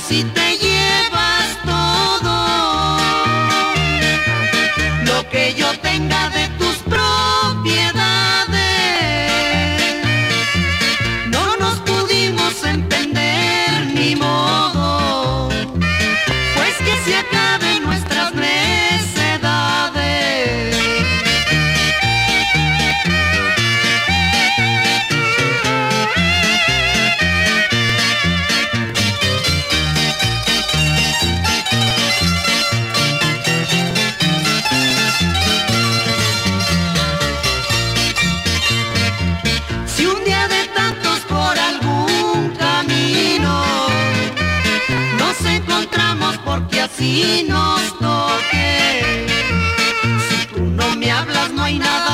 si te llevas todo lo que yo tenga de tus propiedades. No nos pudimos entender ni modo, pues que se acaben nuestras necedades. Si un día de tantos por algún camino nos encontramos porque así nos toque, si tú no me hablas no hay nada